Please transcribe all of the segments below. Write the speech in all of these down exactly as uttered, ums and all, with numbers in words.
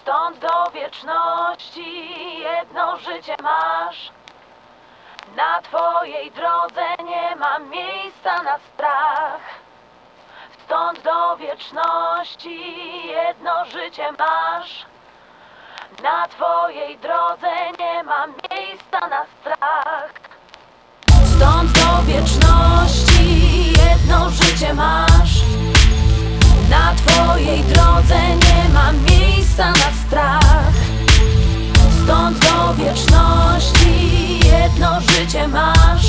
Stąd do wieczności jedno życie masz. Na twojej drodze nie ma miejsca na strach. Stąd do wieczności jedno życie masz. Na twojej drodze nie ma miejsca na strach. Stąd do wieczności jedno życie masz. Na twojej drodze nie ma miejsca na strach. Stąd do wieczności jedno życie masz.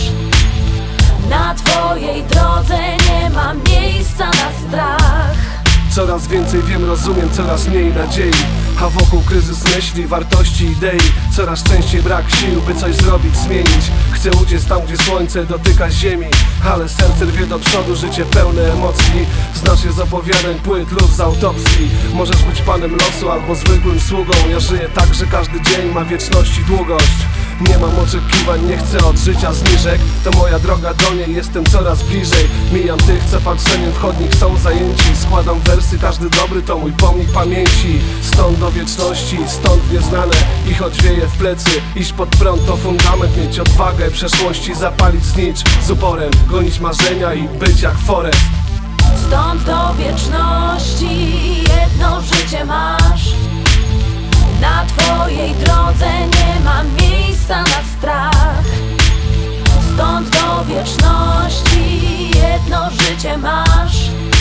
Na twojej drodze nie ma miejsca na strach. Coraz więcej wiem, rozumiem, coraz mniej nadziei. A wokół kryzys myśli, wartości, idei. Coraz częściej brak sił, by coś zrobić, zmienić. Chcę uciec tam, gdzie słońce dotyka ziemi. Ale serce rwie do przodu, życie pełne emocji. Znasz je z opowiadań, płyt lub z autopsji. Możesz być panem losu albo zwykłym sługą. Ja żyję tak, że każdy dzień ma wieczności długość. Nie mam oczekiwań, nie chcę od życia zniżek. To moja droga do niej, jestem coraz bliżej. Mijam tych, co patrzeniem w chodnik są zajęci. Składam wersy, każdy dobry to mój pomnik pamięci. Stąd do wieczności, stąd nieznane. I choć wieje w plecy, iść pod prąd to fundament. Mieć odwagę, przeszłości zapalić znicz. Z uporem gonić marzenia i być jak Forest. Stąd do wieczności jedno życie masz. Na twojej drodze nie ma miejsca na strach. Stąd do wieczności jedno życie masz.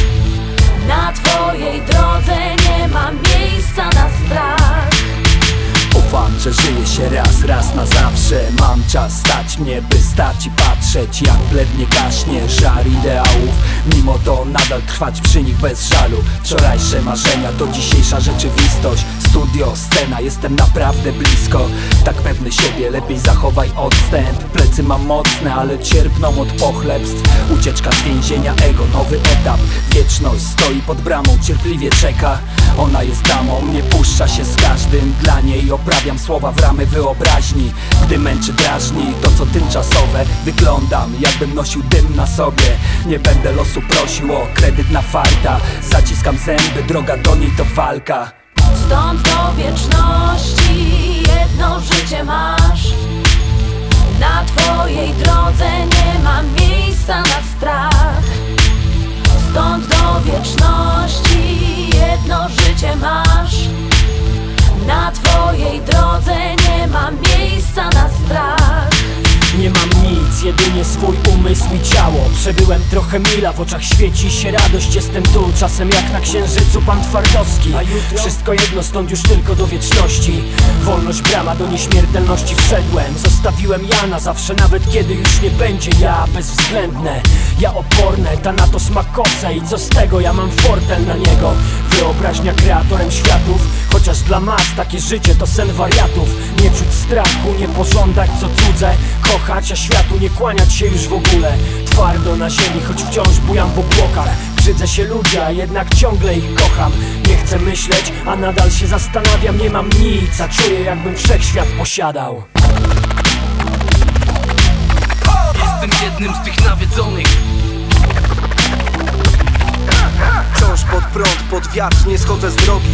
Na twojej drodze nie ma miejsca na strach. Ufam, że żyje się raz, raz na zawsze. Mam czas stać mnie, by stać i patrzeć, jak blednie gaśnie żar ideałów. Mimo to nadal trwać przy nich bez żalu. Wczorajsze marzenia to dzisiejsza rzeczywistość. Studio, scena, jestem naprawdę blisko. Tak pewny siebie, lepiej zachowaj odstęp. Plecy mam mocne, ale cierpną od pochlebstw. Ucieczka z więzienia ego, nowy etap. Wieczność stoi pod bramą, cierpliwie czeka. Ona jest damą, nie puszcza się z każdym. Dla niej oprawiam słowa w ramy wyobraźni. Gdy męczy, drażni to, co tymczasowe. Wyglądam, jakbym nosił dym na sobie. Nie będę losu prosił o kredyt na farta. Zaciskam zęby, droga do niej to walka. Stąd do wieczności jedno życie masz. Na twojej drodze nie ma miejsca na strach. Stąd do wieczności jedno życie masz. Na twojej drodze nie ma miejsca na strach. Nie mam nic, jedynie swój umysł i ciało. Przebyłem trochę mila, w oczach świeci się radość. Jestem tu, czasem jak na księżycu pan Twardowski. Wszystko jedno, stąd już tylko do wieczności. Wolność brama, do nieśmiertelności wszedłem. Zostawiłem ja na zawsze, nawet kiedy już nie będzie. Ja bezwzględne, ja oporne, Thanatos ma kosę i co z tego? Ja mam fortel na niego. Wyobraźnia kreatorem światów. Chociaż dla mas takie życie to sen wariatów. Nie czuć strachu, nie pożądać co cudze. Kochać, a światu nie kłaniać się już w ogóle. Twardo na ziemi, choć wciąż bujam w obłokach. Brzydzę się ludzi, a jednak ciągle ich kocham. Nie chcę myśleć, a nadal się zastanawiam. Nie mam nic, a czuję, jakbym wszechświat posiadał. Jestem jednym z tych nawiedzonych. Wciąż pod prąd, pod wiatr, nie schodzę z drogi.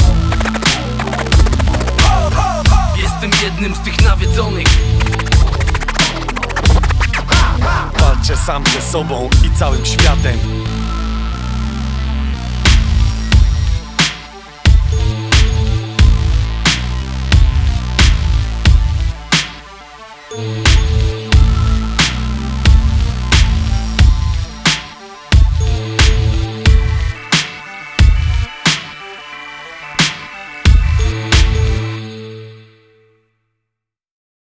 Jestem jednym z tych nawiedzonych. Walczę sam ze sobą i całym światem.